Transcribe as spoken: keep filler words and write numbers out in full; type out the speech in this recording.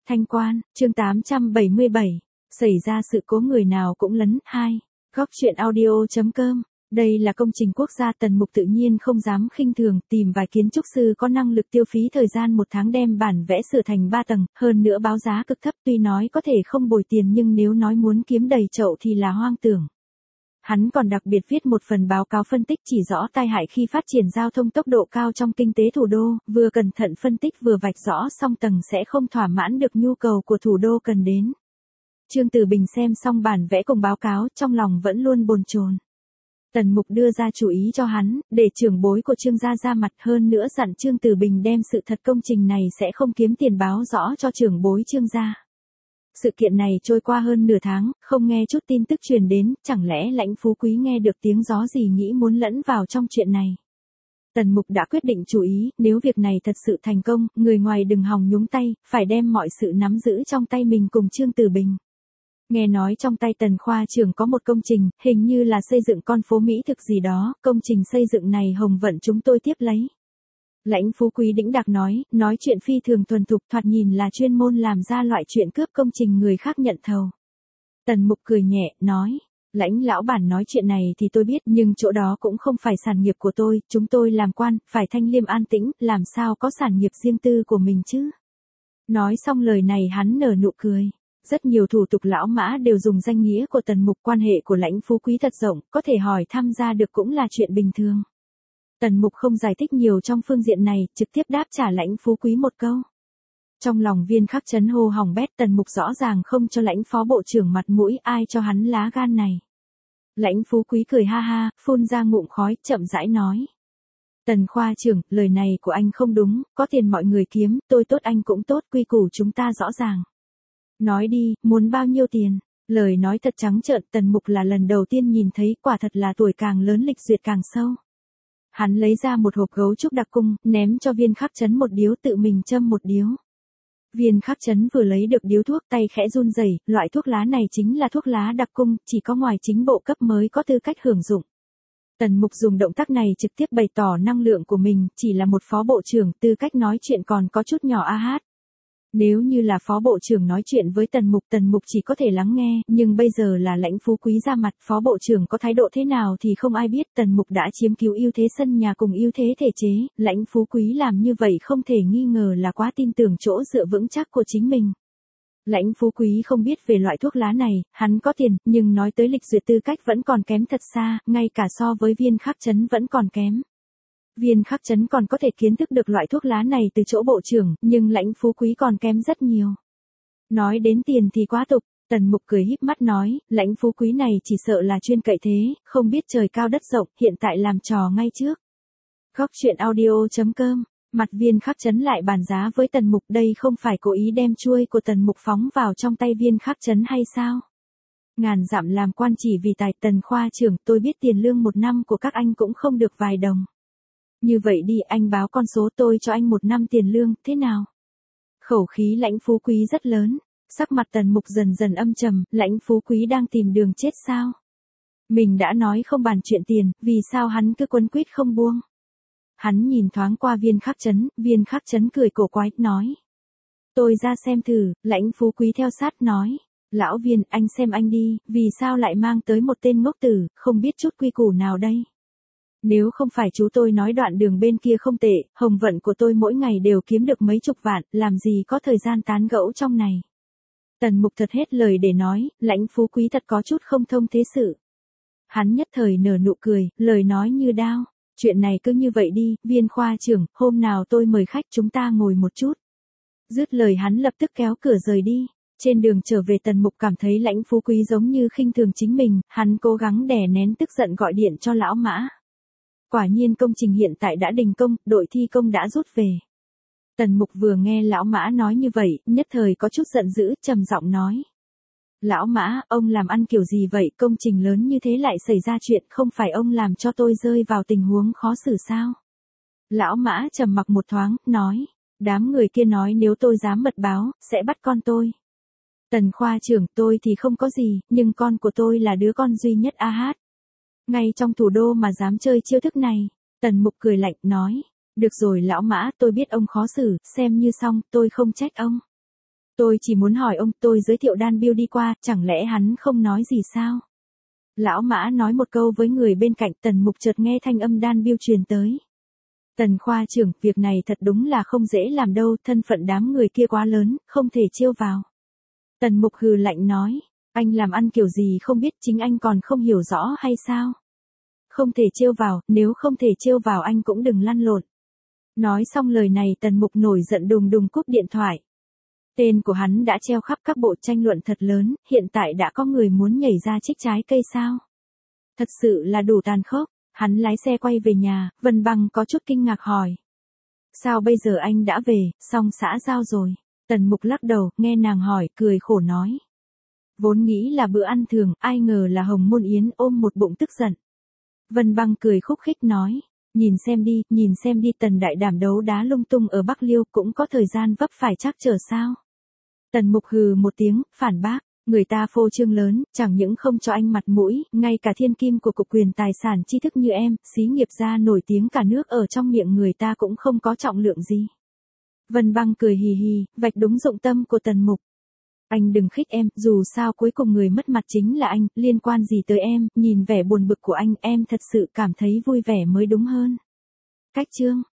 Thanh Quan, chương tám trăm bảy mươi bảy. Xảy ra sự cố người nào cũng lấn. hai. Góc truyện audio.com. Đây là công trình quốc gia, Tần Mục tự nhiên không dám khinh thường, tìm vài kiến trúc sư có năng lực tiêu phí thời gian một tháng đem bản vẽ sửa thành ba tầng, hơn nữa báo giá cực thấp, tuy nói có thể không bồi tiền nhưng nếu nói muốn kiếm đầy chậu thì là hoang tưởng. Hắn còn đặc biệt viết một phần báo cáo phân tích chỉ rõ tai hại khi phát triển giao thông tốc độ cao trong kinh tế thủ đô, vừa cẩn thận phân tích vừa vạch rõ song tầng sẽ không thỏa mãn được nhu cầu của thủ đô cần đến. Trương Tử Bình xem xong bản vẽ cùng báo cáo, trong lòng vẫn luôn bồn chồn. Tần Mục đưa ra chủ ý cho hắn, để trưởng bối của Trương gia ra mặt, hơn nữa dặn Trương Tử Bình đem sự thật công trình này sẽ không kiếm tiền báo rõ cho trưởng bối Trương gia. Sự kiện này trôi qua hơn nửa tháng, không nghe chút tin tức truyền đến, chẳng lẽ Lãnh Phú Quý nghe được tiếng gió gì nghĩ muốn lẫn vào trong chuyện này. Tần Mục đã quyết định chủ ý, nếu việc này thật sự thành công, người ngoài đừng hòng nhúng tay, phải đem mọi sự nắm giữ trong tay mình cùng Trương Tử Bình. Nghe nói trong tay Tần khoa trưởng có một công trình, hình như là xây dựng con phố Mỹ thực gì đó, công trình xây dựng này Hồng Vận chúng tôi tiếp lấy. Lãnh Phú Quý đĩnh đạc nói, nói chuyện phi thường thuần thục, thoạt nhìn là chuyên môn làm ra loại chuyện cướp công trình người khác nhận thầu. Tần Mục cười nhẹ, nói, Lãnh lão bản nói chuyện này thì tôi biết, nhưng chỗ đó cũng không phải sản nghiệp của tôi, chúng tôi làm quan, phải thanh liêm an tĩnh, làm sao có sản nghiệp riêng tư của mình chứ. Nói xong lời này hắn nở nụ cười. Rất nhiều thủ tục lão mã đều dùng danh nghĩa của Tần Mục, quan hệ của Lãnh Phú Quý thật rộng, có thể hỏi tham gia được cũng là chuyện bình thường. Tần Mục không giải thích nhiều trong phương diện này, trực tiếp đáp trả Lãnh Phú Quý một câu. Trong lòng Viên Khắc Trấn hô hỏng bét, Tần Mục rõ ràng không cho Lãnh phó bộ trưởng mặt mũi, ai cho hắn lá gan này. Lãnh Phú Quý cười ha ha, phun ra ngụm khói, chậm rãi nói. Tần khoa trưởng, lời này của anh không đúng, có tiền mọi người kiếm, tôi tốt anh cũng tốt, quy củ chúng ta rõ ràng. Nói đi, muốn bao nhiêu tiền? Lời nói thật trắng trợn, Tần Mục là lần đầu tiên nhìn thấy, quả thật là tuổi càng lớn lịch duyệt càng sâu. Hắn lấy ra một hộp gấu trúc đặc cung, ném cho Viên Khắc Trấn một điếu, tự mình châm một điếu. Viên Khắc Trấn vừa lấy được điếu thuốc, tay khẽ run rẩy, loại thuốc lá này chính là thuốc lá đặc cung, chỉ có ngoài chính bộ cấp mới có tư cách hưởng dụng. Tần Mục dùng động tác này trực tiếp bày tỏ năng lượng của mình, chỉ là một phó bộ trưởng, tư cách nói chuyện còn có chút nhỏ a hát. Nếu như là phó bộ trưởng nói chuyện với Tần Mục, Tần Mục chỉ có thể lắng nghe, nhưng bây giờ là Lãnh Phú Quý ra mặt, phó bộ trưởng có thái độ thế nào thì không ai biết. Tần Mục đã chiếm cứu ưu thế sân nhà cùng ưu thế thể chế, Lãnh Phú Quý làm như vậy không thể nghi ngờ là quá tin tưởng chỗ dựa vững chắc của chính mình. Lãnh Phú Quý không biết về loại thuốc lá này, hắn có tiền, nhưng nói tới lịch duyệt tư cách vẫn còn kém thật xa, ngay cả so với Viên Khắc Trấn vẫn còn kém. Viên Khắc Trấn còn có thể kiến thức được loại thuốc lá này từ chỗ bộ trưởng, nhưng Lãnh Phú Quý còn kém rất nhiều. Nói đến tiền thì quá tục, Tần Mục cười híp mắt nói, Lãnh Phú Quý này chỉ sợ là chuyên cậy thế, không biết trời cao đất rộng, hiện tại làm trò ngay trước. Góc truyện audio.com. Mặt Viên Khắc Trấn lại bàn giá với Tần Mục, đây không phải cố ý đem chuôi của Tần Mục phóng vào trong tay Viên Khắc Trấn hay sao? Ngàn dặm làm quan chỉ vì tài, Tần khoa trưởng, tôi biết tiền lương một năm của các anh cũng không được vài đồng. Như vậy đi, anh báo con số, tôi cho anh một năm tiền lương, thế nào? Khẩu khí Lãnh Phú Quý rất lớn, sắc mặt Tần Mục dần dần âm trầm, Lãnh Phú Quý đang tìm đường chết sao? Mình đã nói không bàn chuyện tiền, vì sao hắn cứ quấn quýt không buông? Hắn nhìn thoáng qua Viên Khắc Trấn, Viên Khắc Trấn cười cổ quái, nói. Tôi ra xem thử, Lãnh Phú Quý theo sát nói. Lão Viên, anh xem anh đi, vì sao lại mang tới một tên ngốc tử, không biết chút quy củ nào đây? Nếu không phải chú tôi nói đoạn đường bên kia không tệ, Hồng Vận của tôi mỗi ngày đều kiếm được mấy chục vạn, làm gì có thời gian tán gẫu trong này. Tần Mục thật hết lời để nói, Lãnh Phú Quý thật có chút không thông thế sự. Hắn nhất thời nở nụ cười, lời nói như đao, chuyện này cứ như vậy đi, Viên khoa trưởng, hôm nào tôi mời khách chúng ta ngồi một chút. Dứt lời hắn lập tức kéo cửa rời đi. Trên đường trở về Tần Mục cảm thấy Lãnh Phú Quý giống như khinh thường chính mình, hắn cố gắng đè nén tức giận gọi điện cho lão Mã. Quả nhiên công trình hiện tại đã đình công, đội thi công đã rút về. Tần Mục vừa nghe lão Mã nói như vậy, nhất thời có chút giận dữ, trầm giọng nói. Lão Mã, ông làm ăn kiểu gì vậy, công trình lớn như thế lại xảy ra chuyện, không phải ông làm cho tôi rơi vào tình huống khó xử sao? Lão Mã trầm mặc một thoáng, nói, đám người kia nói nếu tôi dám mật báo, sẽ bắt con tôi. Tần khoa trưởng, tôi thì không có gì, nhưng con của tôi là đứa con duy nhất a hát. Ngay trong thủ đô mà dám chơi chiêu thức này. Tần Mục cười lạnh, nói. Được rồi lão Mã, tôi biết ông khó xử, xem như xong, tôi không trách ông. Tôi chỉ muốn hỏi ông, tôi giới thiệu Dan Bill đi qua, chẳng lẽ hắn không nói gì sao? Lão Mã nói một câu với người bên cạnh, Tần Mục chợt nghe thanh âm Dan Bill truyền tới. Tần khoa trưởng, việc này thật đúng là không dễ làm đâu, thân phận đám người kia quá lớn, không thể trêu vào. Tần Mục hừ lạnh nói, anh làm ăn kiểu gì không biết, chính anh còn không hiểu rõ hay sao? Không thể trêu vào, nếu không thể trêu vào anh cũng đừng lăn lộn. Nói xong lời này Tần Mục nổi giận đùng đùng cúp điện thoại. Tên của hắn đã treo khắp các bộ tranh luận thật lớn, hiện tại đã có người muốn nhảy ra trích trái cây sao? Thật sự là đủ tàn khốc. Hắn lái xe quay về nhà, Vân Băng có chút kinh ngạc hỏi. Sao bây giờ anh đã về, xong xã giao rồi? Tần Mục lắc đầu, nghe nàng hỏi, cười khổ nói. Vốn nghĩ là bữa ăn thường, ai ngờ là Hồng Môn Yến, ôm một bụng tức giận. Vân Băng cười khúc khích nói. Nhìn xem đi, nhìn xem đi, Tần đại đảm đấu đá lung tung ở Bắc Liêu cũng có thời gian vấp phải trắc trở sao? Tần Mục hừ một tiếng, phản bác. Người ta phô trương lớn, chẳng những không cho anh mặt mũi, ngay cả thiên kim của cục quyền tài sản tri thức như em, xí nghiệp gia nổi tiếng cả nước ở trong miệng người ta cũng không có trọng lượng gì. Vân Băng cười hì hì, vạch đúng dụng tâm của Tần Mục. Anh đừng khích em, dù sao cuối cùng người mất mặt chính là anh, liên quan gì tới em, nhìn vẻ buồn bực của anh, em thật sự cảm thấy vui vẻ mới đúng hơn. Cách chương